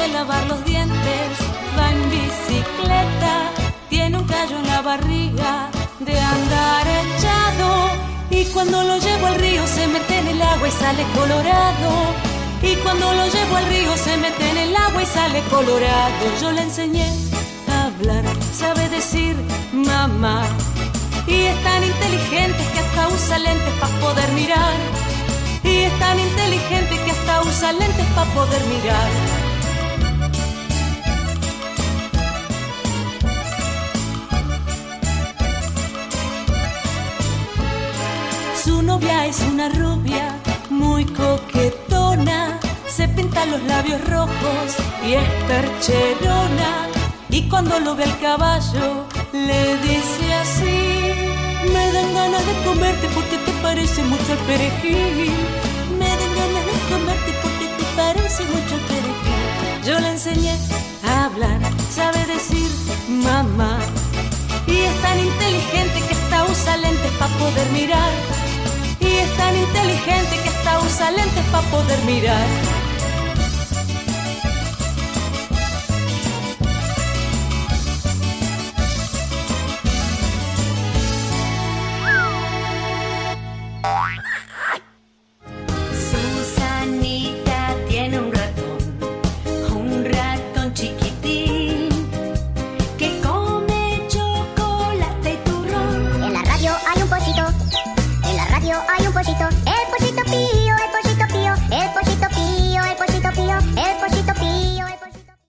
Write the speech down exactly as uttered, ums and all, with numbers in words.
de lavar los dientes, va en bicicleta, tiene un callo en la barriga de andar echado. Y cuando lo llevo al río se mete en el agua y sale colorado. Y cuando lo llevo al río se mete en el agua y sale colorado. Yo le enseñé a hablar, sabe decir mamá. Y es tan inteligente que hasta usa lentes para poder mirar. Y es tan inteligente que hasta usa lentes para poder mirar. Su novia es una rubia muy coquetona, se pinta los labios rojos y es percherona. Y cuando lo ve al caballo le dice así: me dan ganas de comerte porque te parece mucho al perejil. Me dan ganas de comerte porque te parece mucho al perejil. Yo le enseñé a hablar, sabe decir mamá. Y es tan inteligente que hasta usa lentes para poder mirar. Y es tan inteligente que hasta usa lentes para poder mirar.